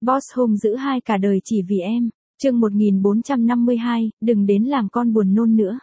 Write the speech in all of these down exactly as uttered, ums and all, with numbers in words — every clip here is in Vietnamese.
Boss hung dữ hai cả đời chỉ vì em. Chương một nghìn bốn trăm năm mươi hai, đừng đến làm con buồn nôn nữa.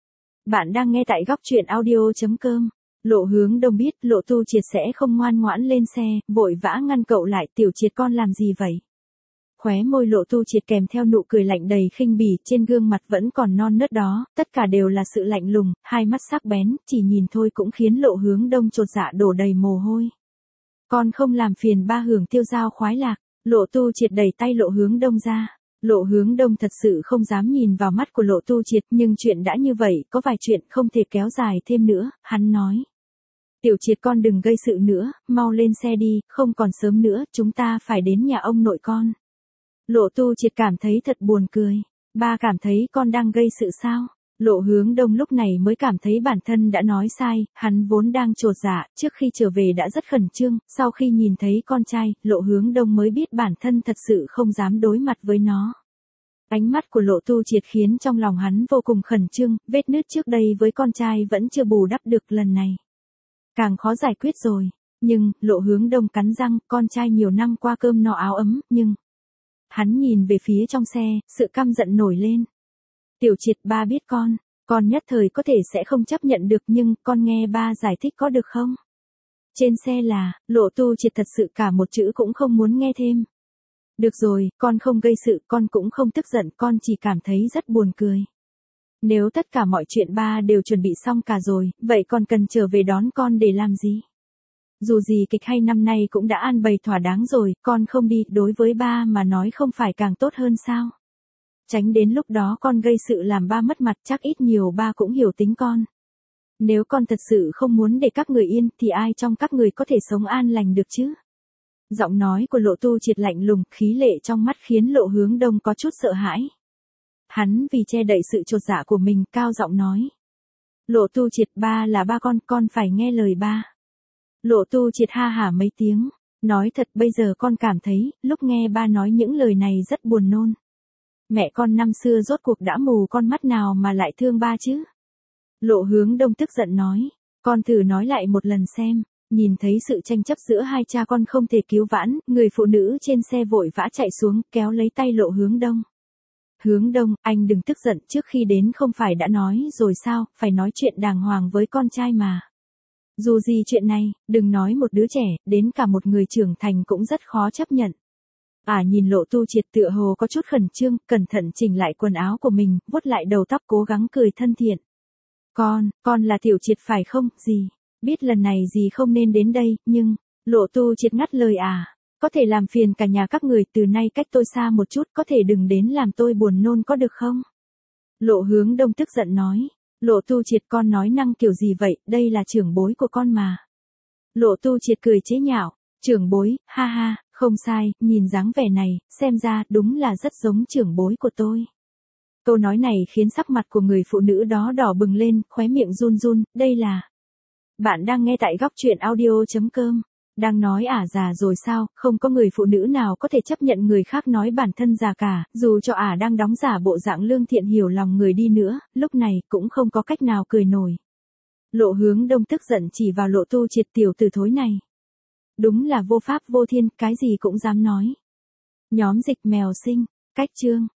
Bạn đang nghe tại góc truyện audio chấm com. Lộ Hướng Đông biết Lộ Tu Triệt sẽ không ngoan ngoãn lên xe, vội vã ngăn cậu lại. Tiểu Triệt con làm gì vậy? Khóe môi Lộ Tu Triệt kèm theo nụ cười lạnh đầy khinh bỉ, trên gương mặt vẫn còn non nớt đó, tất cả đều là sự lạnh lùng, hai mắt sắc bén, chỉ nhìn thôi cũng khiến Lộ Hướng Đông chột dạ đổ đầy mồ hôi. Con không làm phiền ba Hưởng Tiêu Giao khoái lạc. Lộ Tu Triệt đẩy tay Lộ Hướng Đông ra. Lộ Hướng Đông thật sự không dám nhìn vào mắt của Lộ Tu Triệt, nhưng chuyện đã như vậy, có vài chuyện không thể kéo dài thêm nữa, hắn nói. Tiểu Triệt con đừng gây sự nữa, mau lên xe đi, không còn sớm nữa, chúng ta phải đến nhà ông nội con. Lộ Tu Triệt cảm thấy thật buồn cười. Ba cảm thấy con đang gây sự sao? Lộ Hướng Đông lúc này mới cảm thấy bản thân đã nói sai, hắn vốn đang chột dạ, trước khi trở về đã rất khẩn trương, sau khi nhìn thấy con trai, Lộ Hướng Đông mới biết bản thân thật sự không dám đối mặt với nó. Ánh mắt của Lộ Tu Triệt khiến trong lòng hắn vô cùng khẩn trương, vết nứt trước đây với con trai vẫn chưa bù đắp được lần này. Càng khó giải quyết rồi, nhưng, Lộ Hướng Đông cắn răng, con trai nhiều năm qua cơm no áo ấm, nhưng... Hắn nhìn về phía trong xe, sự căm giận nổi lên. Tiểu Triệt ba biết con, con nhất thời có thể sẽ không chấp nhận được nhưng con nghe ba giải thích có được không? Trên xe là, Lộ Tu Triệt thật sự cả một chữ cũng không muốn nghe thêm. Được rồi, con không gây sự, con cũng không tức giận, con chỉ cảm thấy rất buồn cười. Nếu tất cả mọi chuyện ba đều chuẩn bị xong cả rồi, vậy con cần trở về đón con để làm gì? Dù gì kịch hay năm nay cũng đã an bày thỏa đáng rồi, con không đi, đối với ba mà nói không phải càng tốt hơn sao? Tránh đến lúc đó con gây sự làm ba mất mặt, chắc ít nhiều ba cũng hiểu tính con. Nếu con thật sự không muốn để các người yên, thì ai trong các người có thể sống an lành được chứ? Giọng nói của Lộ Tu Triệt lạnh lùng, khí lệ trong mắt khiến Lộ Hướng Đông có chút sợ hãi. Hắn vì che đậy sự chột dạ của mình, cao giọng nói. Lộ Tu Triệt ba là ba con, con phải nghe lời ba. Lộ Tu Triệt ha hả mấy tiếng, nói thật bây giờ con cảm thấy, lúc nghe ba nói những lời này rất buồn nôn. Mẹ con năm xưa rốt cuộc đã mù con mắt nào mà lại thương ba chứ? Lộ Hướng Đông tức giận nói, con thử nói lại một lần xem. Nhìn thấy sự tranh chấp giữa hai cha con không thể cứu vãn, người phụ nữ trên xe vội vã chạy xuống, kéo lấy tay Lộ Hướng Đông. Hướng Đông, anh đừng tức giận, trước khi đến không phải đã nói rồi sao, phải nói chuyện đàng hoàng với con trai mà. Dù gì chuyện này, đừng nói một đứa trẻ, đến cả một người trưởng thành cũng rất khó chấp nhận. À nhìn Lộ Tu Triệt tựa hồ có chút khẩn trương, cẩn thận chỉnh lại quần áo của mình, vuốt lại đầu tóc cố gắng cười thân thiện. Con, con là Tiểu Triệt phải không, gì? Biết lần này gì không nên đến đây, nhưng, Lộ Tu Triệt ngắt lời à, có thể làm phiền cả nhà các người, từ nay cách tôi xa một chút, có thể đừng đến làm tôi buồn nôn có được không? Lộ Hướng Đông tức giận nói, Lộ Tu Triệt con nói năng kiểu gì vậy, đây là trưởng bối của con mà. Lộ Tu Triệt cười chế nhạo, trưởng bối, ha ha, không sai, nhìn dáng vẻ này, xem ra đúng là rất giống trưởng bối của tôi. Câu nói này khiến sắc mặt của người phụ nữ đó đỏ bừng lên, khóe miệng run run, đây là... Bạn đang nghe tại góc truyện audio chấm com. Đang nói ả già rồi sao, không có người phụ nữ nào có thể chấp nhận người khác nói bản thân già cả, dù cho ả đang đóng giả bộ dạng lương thiện hiểu lòng người đi nữa, lúc này cũng không có cách nào cười nổi. Lộ Hướng Đông tức giận chỉ vào Lộ Tu Triệt tiểu tử thối này. Đúng là vô pháp vô thiên, cái gì cũng dám nói. Nhóm dịch mèo sinh, cách chương.